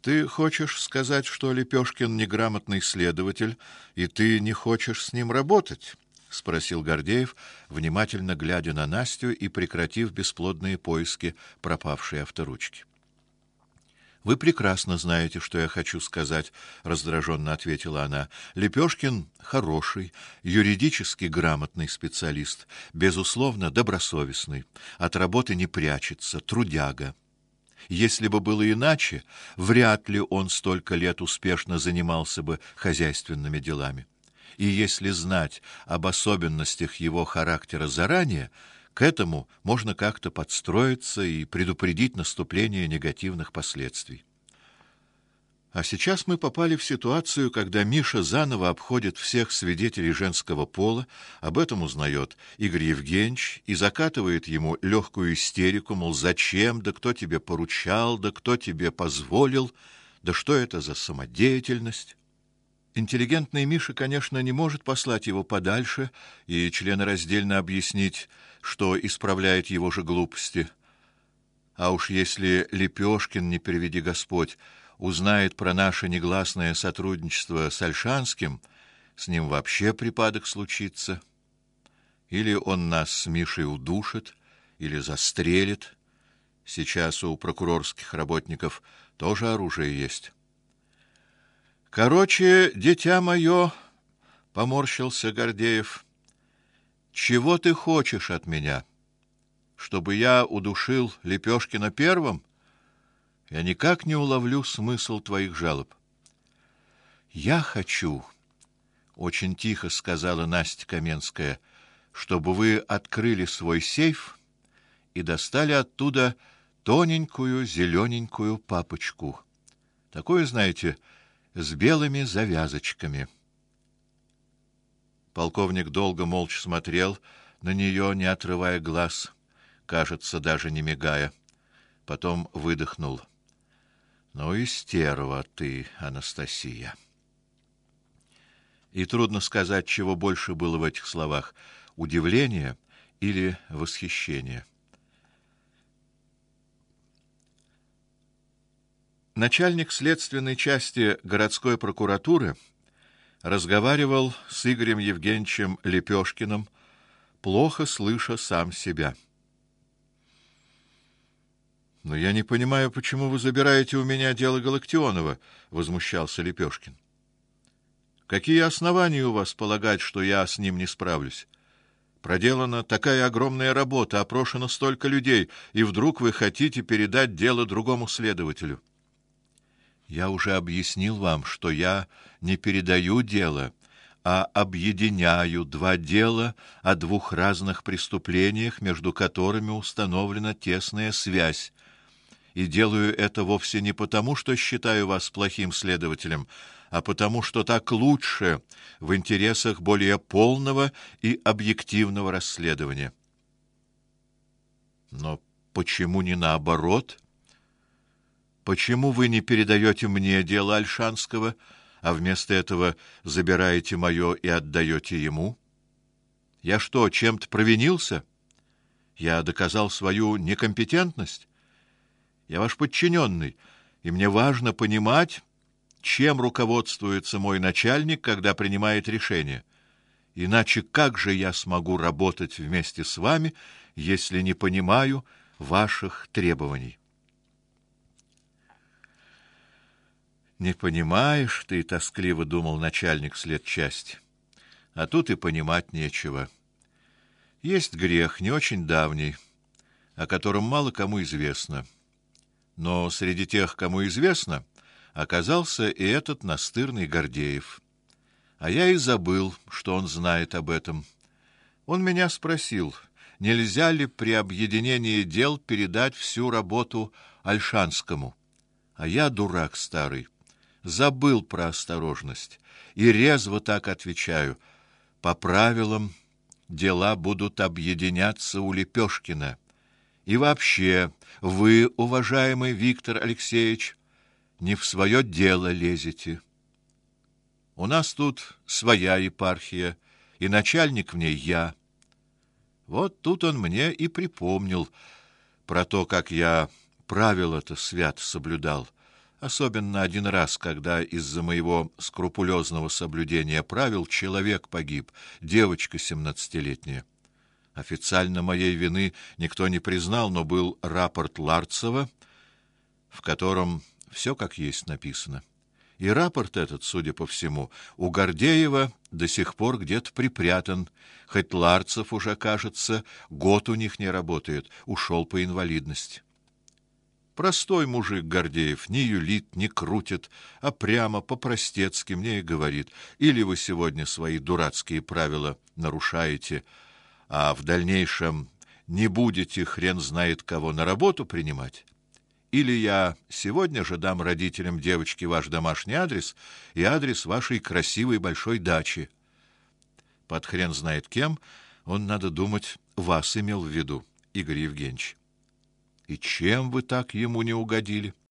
Ты хочешь сказать, что Лепешкин неграмотный следователь, и ты не хочешь с ним работать? Спросил Гордеев, внимательно глядя на Настю и прекратив бесплодные поиски пропавшей авторучки. Вы прекрасно знаете, что я хочу сказать, раздраженно ответила она. Лепешкин хороший, юридически грамотный специалист, безусловно, добросовестный, от работы не прячется, трудяга. Если бы было иначе, вряд ли он столько лет успешно занимался бы хозяйственными делами. И если знать об особенностях его характера заранее, к этому можно как-то подстроиться и предупредить наступление негативных последствий. А сейчас мы попали в ситуацию, когда Миша заново обходит всех свидетелей женского пола, об этом узнает Игорь Евгеньевич и закатывает ему легкую истерику, мол, зачем, да кто тебе поручал, да кто тебе позволил, да что это за самодеятельность. Интеллигентный Миша, конечно, не может послать его подальше и членораздельно объяснить, что исправляет его же глупости. А уж если Лепешкин, не приведи Господь, узнает про наше негласное сотрудничество с Ольшанским, с ним вообще припадок случится. Или он нас с Мишей удушит, или застрелит. Сейчас у прокурорских работников тоже оружие есть. Короче, дитя мое, поморщился Гордеев. Чего ты хочешь от меня? Чтобы я удушил Лепешкина первым? Я никак не уловлю смысл твоих жалоб. Я хочу, очень тихо сказала Настя Каменская, чтобы вы открыли свой сейф и достали оттуда тоненькую зелененькую папочку. Такую, знаете, с белыми завязочками. Полковник долго молча смотрел на нее, не отрывая глаз, кажется, даже не мигая. Потом выдохнул: "Ну и стерва ты, Анастасия". И трудно сказать, чего больше было в этих словах: удивление или восхищение. Начальник следственной части городской прокуратуры разговаривал с Игорем Евгеньевичем Лепешкиным, плохо слыша сам себя. Но я не понимаю, почему вы забираете у меня дело Галактионова, возмущался Лепешкин. Какие основания у вас полагать, что я с ним не справлюсь? Проделана такая огромная работа, опрошено столько людей, и вдруг вы хотите передать дело другому следователю. Я уже объяснил вам, что я не передаю дело, а объединяю два дела о двух разных преступлениях, между которыми установлена тесная связь. И делаю это вовсе не потому, что считаю вас плохим следователем, а потому, что так лучше, в интересах более полного и объективного расследования. Но почему не наоборот? Почему вы не передаете мне дело Ольшанского, а вместо этого забираете мое и отдаете ему? Я что, чем-то провинился? Я доказал свою некомпетентность? Я ваш подчиненный, и мне важно понимать, чем руководствуется мой начальник, когда принимает решение. Иначе как же я смогу работать вместе с вами, если не понимаю ваших требований? Не понимаешь ты, тоскливо думал начальник следчасти. А тут и понимать нечего. Есть грех не очень давний, о котором мало кому известно. Но среди тех, кому известно, оказался и этот настырный Гордеев. А я и забыл, что он знает об этом. Он меня спросил, нельзя ли при объединении дел передать всю работу Ольшанскому. А я, дурак старый, забыл про осторожность и резво так отвечаю: по правилам дела будут объединяться у Лепешкина. И вообще, вы, уважаемый Виктор Алексеевич, не в свое дело лезете. У нас тут своя епархия, и начальник в ней я. Вот тут он мне и припомнил про то, как я правила-то свято соблюдал, Особенно один раз, когда из-за моего скрупулезного соблюдения правил человек погиб, девочка 17-летняя. Официально моей вины никто не признал, но был рапорт Ларцева, в котором все как есть написано. И рапорт этот, судя по всему, у Гордеева до сих пор где-то припрятан, хоть Ларцев уже, кажется, год у них не работает, ушел по инвалидности. Простой мужик Гордеев, не юлит, не крутит, а прямо по-простецки мне и говорит: или вы сегодня свои дурацкие правила нарушаете, а в дальнейшем не будете хрен знает кого на работу принимать, или я сегодня же дам родителям девочки ваш домашний адрес и адрес вашей красивой большой дачи. Под хрен знает кем он, надо думать, вас имел в виду, Игорь Евгеньевич. И чем вы так ему не угодили?